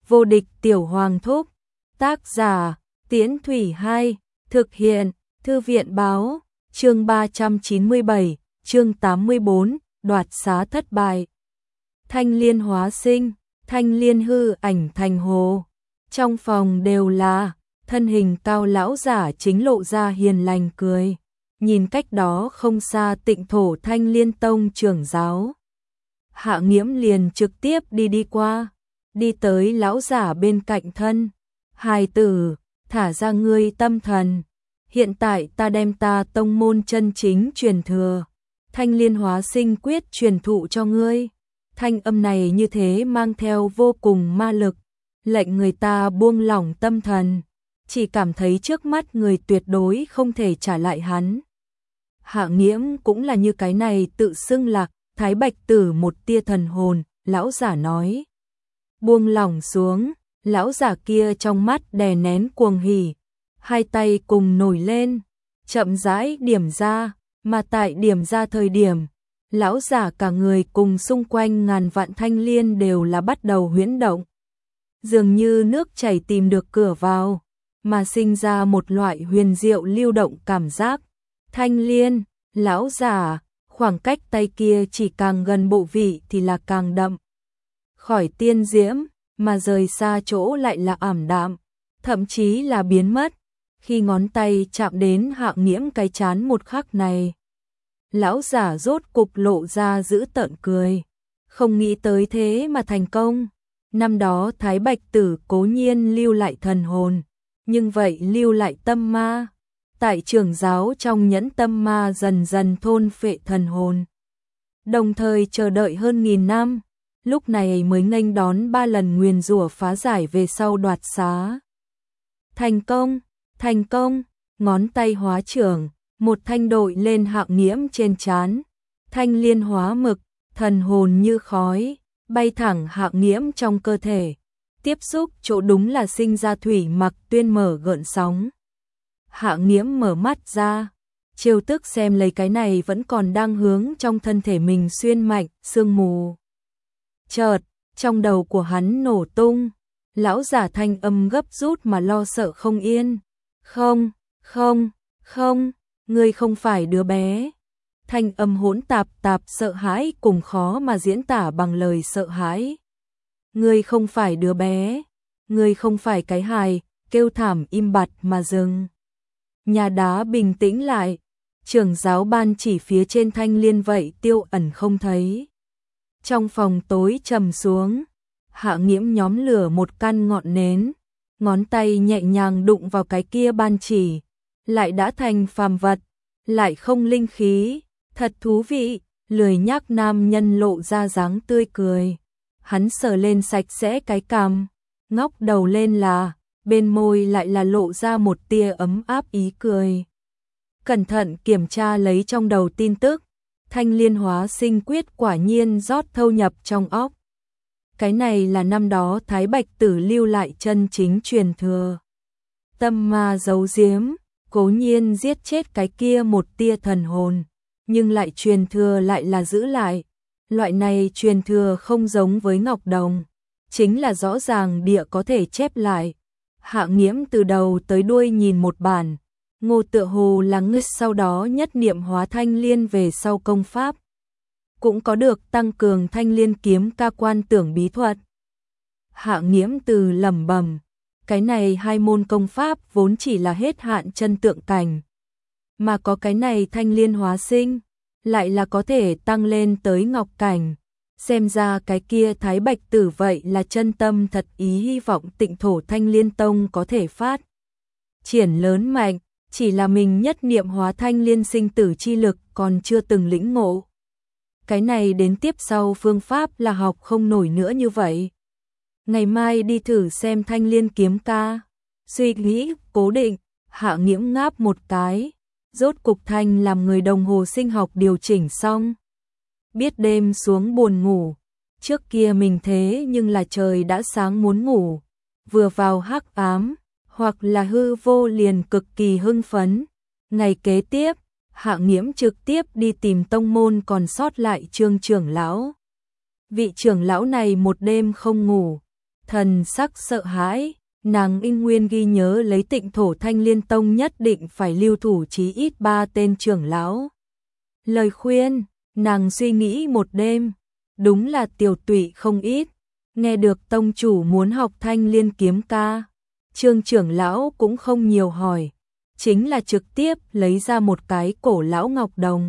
Vô địch tiểu hoàng thúc. Tác giả Tiễn Thủy 2. Thực hiện Thư viện báo. Chương 397, chương 84, đoạt xá thất bại. Thanh liên hóa sinh, thanh liên hư ảnh thành hồ. Trong phòng đều là thân hình cao lão giả chính lộ ra hiền lành cười. Nhìn cách đó không xa Tịnh Thổ Thanh Liên Tông trưởng giáo. Hạ Nghiễm liền trực tiếp đi qua, đi tới lão giả bên cạnh thân. Hài tử, thả ra ngươi tâm thần. Hiện tại ta đem ta tông môn chân chính truyền thừa. Thanh liên hóa sinh quyết truyền thụ cho ngươi. Thanh âm này như thế mang theo vô cùng ma lực, lệnh người ta buông lỏng tâm thần. Chỉ cảm thấy trước mắt người tuyệt đối không thể trả lại hắn. Hạ Nghiễm cũng là như cái này tự xưng là Thái Bạch Tử một tia thần hồn, lão giả nói. Buông lỏng xuống, lão giả kia trong mắt đè nén cuồng hỉ, hai tay cùng nổi lên, chậm rãi điểm ra, mà tại điểm ra thời điểm, lão giả cả người cùng xung quanh ngàn vạn thanh liên đều là bắt đầu huyễn động. Dường như nước chảy tìm được cửa vào, mà sinh ra một loại huyền diệu lưu động cảm giác. Thanh liên, lão giả, khoảng cách tay kia chỉ càng gần bộ vị thì là càng đậm. Khỏi tiên diễm, mà rời xa chỗ lại là ảm đạm, thậm chí là biến mất. Khi ngón tay chạm đến Hạ Nghiễm cái chán một khắc này, lão giả rốt cục lộ ra dữ tợn cười. Không nghĩ tới thế mà thành công. Năm đó Thái Bạch Tử cố nhiên lưu lại thần hồn, nhưng vậy lưu lại tâm ma. Tại trưởng giáo trong nhẫn tâm ma dần dần thôn phệ thần hồn. Đồng thời chờ đợi hơn 1000 năm, lúc này mới nghênh đón 3 lần nguyền rủa phá giải về sau đoạt xá. Thành công, thành công, ngón tay hóa trưởng, một thanh đội lên Hạ Nghiễm trên trán. Thanh liên hóa mực, thần hồn như khói, bay thẳng Hạ Nghiễm trong cơ thể. Tiếp xúc chỗ đúng là sinh ra thủy mặc tuyên mở gợn sóng. Hạ Nghiễm mở mắt ra, chiêu tức xem lấy cái này vẫn còn đang hướng trong thân thể mình xuyên mạnh, sương mù. Chợt, trong đầu của hắn nổ tung, lão giả thanh âm gấp rút mà lo sợ không yên. Không, không, không, ngươi không phải đứa bé. Thanh âm hỗn tạp sợ hãi cùng khó mà diễn tả bằng lời sợ hãi. Ngươi không phải đứa bé, ngươi không phải cái hài, kêu thảm im bặt mà dừng. Nhà đá bình tĩnh lại, trưởng giáo ban chỉ phía trên thanh liên vậy tiêu ẩn không thấy. Trong phòng tối trầm xuống, Hạ Nghiễm nhóm lửa một căn ngọn nến, ngón tay nhẹ nhàng đụng vào cái kia ban chỉ, lại đã thành phàm vật, lại không linh khí, thật thú vị. Lười nhác nam nhân lộ ra dáng tươi cười, hắn sờ lên sạch sẽ cái cằm, ngóc đầu lên là, bên môi lại là lộ ra một tia ấm áp ý cười. Cẩn thận kiểm tra lấy trong đầu tin tức, thanh liên hóa sinh quyết quả nhiên rót thâu nhập trong óc. Cái này là năm đó Thái Bạch Tử lưu lại chân chính truyền thừa. Tâm ma giấu giếm, cố nhiên giết chết cái kia một tia thần hồn, nhưng lại truyền thừa lại là giữ lại. Loại này truyền thừa không giống với ngọc đồng, chính là rõ ràng địa có thể chép lại. Hạ Nghiễm từ đầu tới đuôi nhìn một bản, Ngô tựa hồ là ngứt sau đó nhất niệm hóa thanh liên về sau công pháp. Cũng có được tăng cường thanh liên kiếm ca quan tưởng bí thuật. Hạ Nghiễm từ lẩm bẩm, cái này hai môn công pháp vốn chỉ là hết hạn chân tượng cảnh. Mà có cái này thanh liên hóa sinh, lại là có thể tăng lên tới ngọc cảnh. Xem ra cái kia Thái Bạch Tử vậy là chân tâm thật ý hy vọng Tịnh Thổ Thanh Liên Tông có thể phát triển lớn mạnh, chỉ là mình nhất niệm hóa thanh liên sinh tử chi lực còn chưa từng lĩnh ngộ. Cái này đến tiếp sau phương pháp là học không nổi nữa như vậy. Ngày mai đi thử xem thanh liên kiếm ca. Suy nghĩ cố định, Hạ Nghiễm ngáp một cái, rốt cục thanh làm người đồng hồ sinh học điều chỉnh xong. Biết đêm xuống buồn ngủ, trước kia mình thế nhưng là trời đã sáng muốn ngủ, vừa vào hắc ám, hoặc là hư vô liền cực kỳ hưng phấn. Ngày kế tiếp, Hạ Nghiễm trực tiếp đi tìm tông môn còn sót lại Trương trưởng lão. Vị trưởng lão này một đêm không ngủ, thần sắc sợ hãi, nàng in nguyên ghi nhớ lấy Tịnh Thổ Thanh Liên Tông nhất định phải lưu thủ chí ít 3 tên trưởng lão. Lời khuyên, nàng suy nghĩ một đêm, đúng là tiểu tụy không ít, nghe được tông chủ muốn học Thanh Liên kiếm ca. Trương trưởng lão cũng không nhiều hỏi, chính là trực tiếp lấy ra một cái cổ lão ngọc đồng,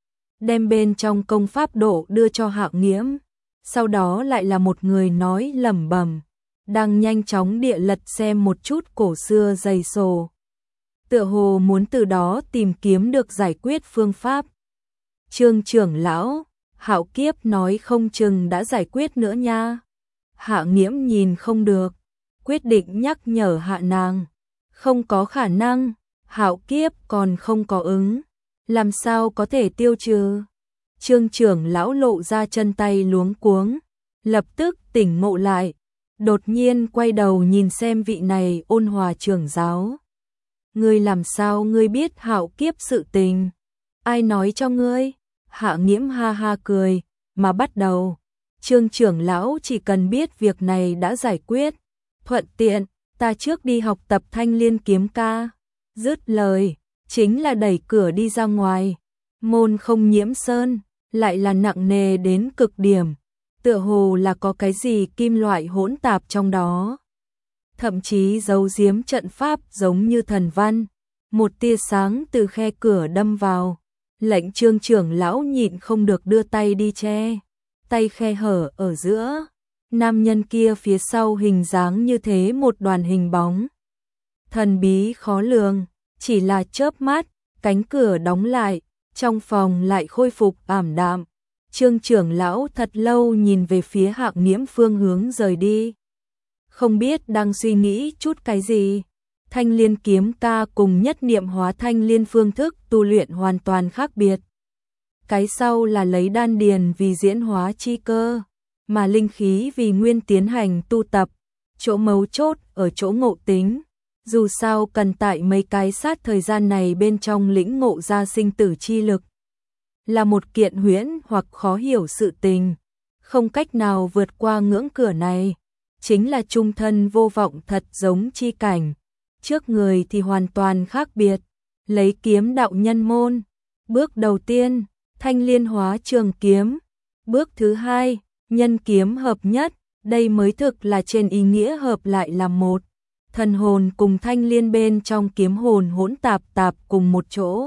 đem bên trong công pháp độ đưa cho Hạng Nghiễm, sau đó lại là một người nói lẩm bẩm, đang nhanh chóng địa lật xem một chút cổ xưa dày sổ. Tựa hồ muốn từ đó tìm kiếm được giải quyết phương pháp. Trương trưởng lão, Hạo Kiếp nói không chừng đã giải quyết nữa nha. Hạng Nghiễm nhìn không được, quyết định nhắc nhở hạ nàng. Không có khả năng, Hạo Kiếp còn không có ứng, làm sao có thể tiêu trừ. Trương trưởng lão lộ ra chân tay luống cuống, lập tức tỉnh ngộ lại, đột nhiên quay đầu nhìn xem vị này Ôn Hòa trưởng giáo. Ngươi làm sao ngươi biết Hạo Kiếp sự tình? Ai nói cho ngươi? Hạ Nghiễm ha ha cười, mà bắt đầu. Trương trưởng lão chỉ cần biết việc này đã giải quyết, thuận tiện, ta trước đi học tập Thanh Liên kiếm ca. Dứt lời, chính là đẩy cửa đi ra ngoài. Môn Không Nhiễm Sơn, lại là nặng nề đến cực điểm, tựa hồ là có cái gì kim loại hỗn tạp trong đó. Thậm chí giấu giếm trận pháp giống như thần văn, một tia sáng từ khe cửa đâm vào. Lệnh Trương trưởng lão nhịn không được đưa tay đi che, tay khe hở ở giữa, nam nhân kia phía sau hình dáng như thế một đoàn hình bóng. Thần bí khó lường, chỉ là chớp mắt, cánh cửa đóng lại, trong phòng lại khôi phục ảm đạm. Trương trưởng lão thật lâu nhìn về phía Hạng Nghiễm phương hướng rời đi. Không biết đang suy nghĩ chút cái gì. Thanh Liên kiếm ca cùng nhất niệm hóa thanh liên phương thức tu luyện hoàn toàn khác biệt. Cái sau là lấy đan điền vì diễn hóa chi cơ, mà linh khí vì nguyên tiến hành tu tập. Chỗ mấu chốt ở chỗ ngộ tính. Dù sao cần tại mấy cái sát thời gian này bên trong lĩnh ngộ ra sinh tử chi lực. Là một kiện huyễn hoặc khó hiểu sự tình. Không cách nào vượt qua ngưỡng cửa này. Chính là trung thân vô vọng thật giống chi cảnh. Trước người thì hoàn toàn khác biệt. Lấy kiếm đạo nhân môn. Bước đầu tiên, thanh liên hóa trường kiếm. Bước thứ hai, nhân kiếm hợp nhất. Đây mới thực là trên ý nghĩa hợp lại làm một. Thần hồn cùng thanh liên bên trong kiếm hồn hỗn tạp cùng một chỗ.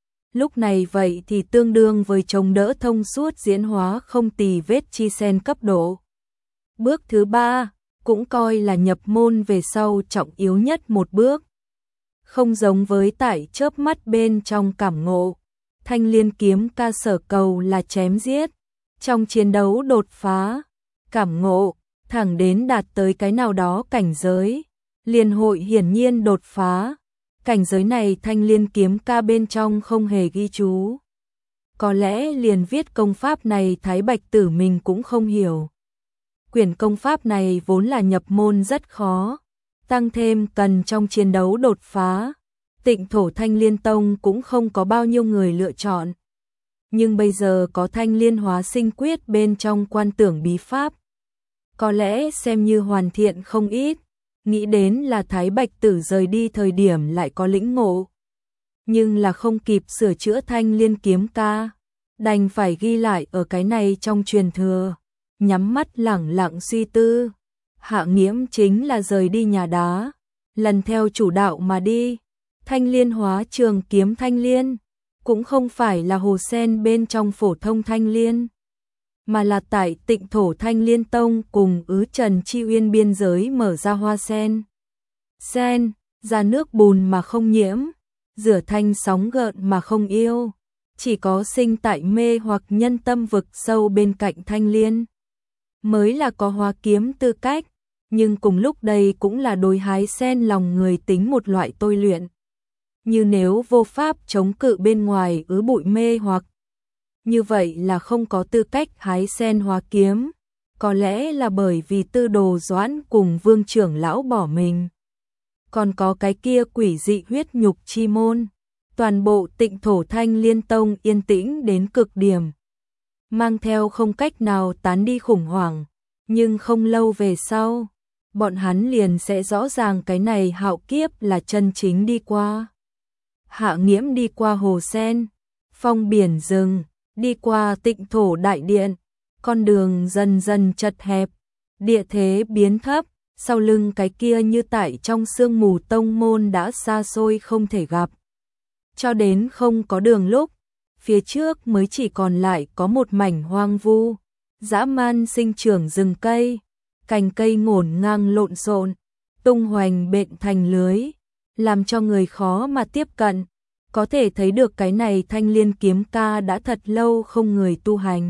Lúc này vậy thì tương đương với chống đỡ thông suốt diễn hóa không tì vết chi sen cấp độ. Bước thứ ba, cũng coi là nhập môn về sau trọng yếu nhất một bước. Không giống với tại chớp mắt bên trong cảm ngộ, Thanh Liên kiếm ca sở cầu là chém giết, trong chiến đấu đột phá, cảm ngộ, thẳng đến đạt tới cái nào đó cảnh giới, liền hội hiển nhiên đột phá. Cảnh giới này Thanh Liên kiếm ca bên trong không hề ghi chú. Có lẽ liền viết công pháp này Thái Bạch Tử mình cũng không hiểu. Quyển công pháp này vốn là nhập môn rất khó, tăng thêm cần trong chiến đấu đột phá. Tịnh Thổ Thanh Liên Tông cũng không có bao nhiêu người lựa chọn. Nhưng bây giờ có Thanh Liên hóa sinh quyết bên trong quan tưởng bí pháp. Có lẽ xem như hoàn thiện không ít. Nghĩ đến là Thái Bạch Tử rời đi thời điểm lại có lĩnh ngộ. Nhưng là không kịp sửa chữa Thanh Liên kiếm ca. Đành phải ghi lại ở cái này trong truyền thừa. Nhắm mắt lẳng lặng suy tư. Hạ Nghiễm chính là rời đi nhà đá. Lần theo chủ đạo mà đi. Thanh Liên hóa trường kiếm Thanh Liên. Cũng không phải là hồ sen bên trong phổ thông Thanh Liên. Mà là tại Tịnh Thổ Thanh Liên Tông cùng Ứ Trần Chi Uyên biên giới mở ra hoa sen. Sen, ra nước bùn mà không nhiễm, rửa thanh sóng gợn mà không yêu. Chỉ có sinh tại mê hoặc nhân tâm vực sâu bên cạnh Thanh Liên. Mới là có hóa kiếm tư cách, nhưng cùng lúc đây cũng là đối hái sen lòng người tính một loại tôi luyện. Như nếu vô pháp chống cự bên ngoài ứ bụi mê hoặc, như vậy là không có tư cách hái sen hóa kiếm, có lẽ là bởi vì Tư Đồ Doãn cùng Vương trưởng lão bỏ mình. Còn có cái kia quỷ dị huyết nhục chi môn, toàn bộ Tịnh Thổ Thanh Liên Tông yên tĩnh đến cực điểm, mang theo không cách nào tán đi khủng hoảng, nhưng không lâu về sau, bọn hắn liền sẽ rõ ràng cái này hạo kiếp là chân chính đi qua. Hạ Nghiễm đi qua hồ sen, phong biển rừng, đi qua Tịnh Thổ đại điện, con đường dần dần chật hẹp, địa thế biến thấp, sau lưng cái kia như tại trong sương mù tông môn đã xa xôi không thể gặp. Cho đến không có đường lúc, phía trước mới chỉ còn lại có một mảnh hoang vu, dã man sinh trưởng rừng cây, cành cây ngổn ngang lộn xộn, tung hoành bện thành lưới, làm cho người khó mà tiếp cận. Có thể thấy được cái này Thanh Liên kiếm ca đã thật lâu không người tu hành.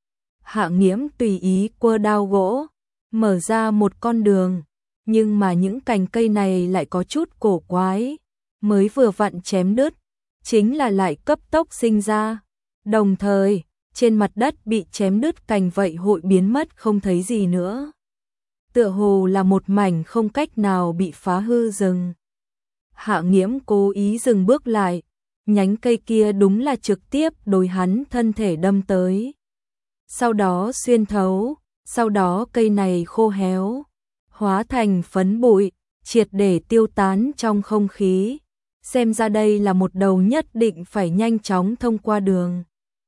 Hạ Nghiễm tùy ý quơ đao gỗ, mở ra một con đường, nhưng mà những cành cây này lại có chút cổ quái, mới vừa vặn chém đứt, chính là lại cấp tốc sinh ra. Đồng thời, trên mặt đất bị chém đứt cành vậy hội biến mất không thấy gì nữa. Tựa hồ là một mảnh không cách nào bị phá hư rừng. Hạ Nghiễm cố ý dừng bước lại, nhánh cây kia đúng là trực tiếp đối hắn thân thể đâm tới. Sau đó xuyên thấu, sau đó cây này khô héo, hóa thành phấn bụi, triệt để tiêu tán trong không khí. Xem ra đây là một đầu nhất định phải nhanh chóng thông qua đường.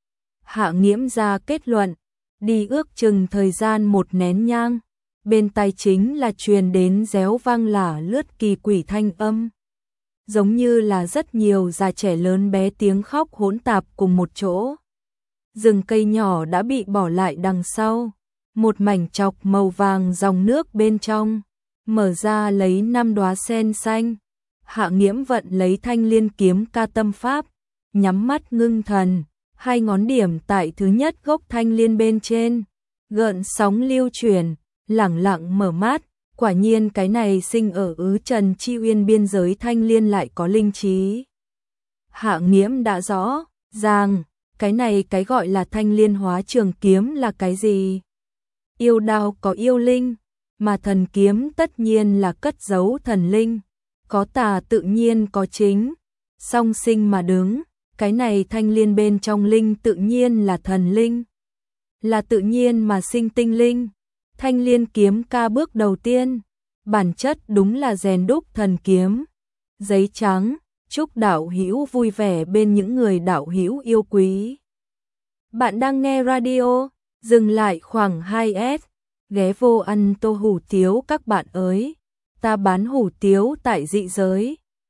Hạ Nghiễm ra kết luận, đi ước chừng thời gian một nén nhang, bên tai chính là truyền đến réo vang lả lướt kỳ quỷ thanh âm. Giống như là rất nhiều già trẻ lớn bé tiếng khóc hỗn tạp cùng một chỗ. Rừng cây nhỏ đã bị bỏ lại đằng sau, một mảnh chọc màu vàng dòng nước bên trong, mở ra lấy 5 đóa sen xanh. Hạ Nghiễm vận lấy Thanh Liên kiếm ca tâm pháp, nhắm mắt ngưng thần, hai ngón điểm tại thứ nhất gốc thanh liên bên trên, gợn sóng lưu chuyển, lẳng lặng mở mắt. Quả nhiên cái này sinh ở Trần Chi Uyên biên giới thanh liên lại có linh trí. Hạ Nghiễm đã rõ ràng, cái này cái gọi là thanh liên hóa trường kiếm là cái gì. Yêu đao có yêu linh, mà thần kiếm tất nhiên là cất giấu thần linh. Có tà tự nhiên có chính, song sinh mà đứng, cái này thanh liên bên trong linh tự nhiên là thần linh. Là tự nhiên mà sinh tinh linh. Thanh Liên kiếm ca bước đầu tiên, bản chất đúng là rèn đúc thần kiếm. Giấy trắng, chúc đạo hữu vui vẻ bên những người đạo hữu yêu quý. Bạn đang nghe radio, dừng lại khoảng 2S, ghé vô ăn tô hủ tiếu các bạn ơi. Ta bán hủ tiếu tại dị giới,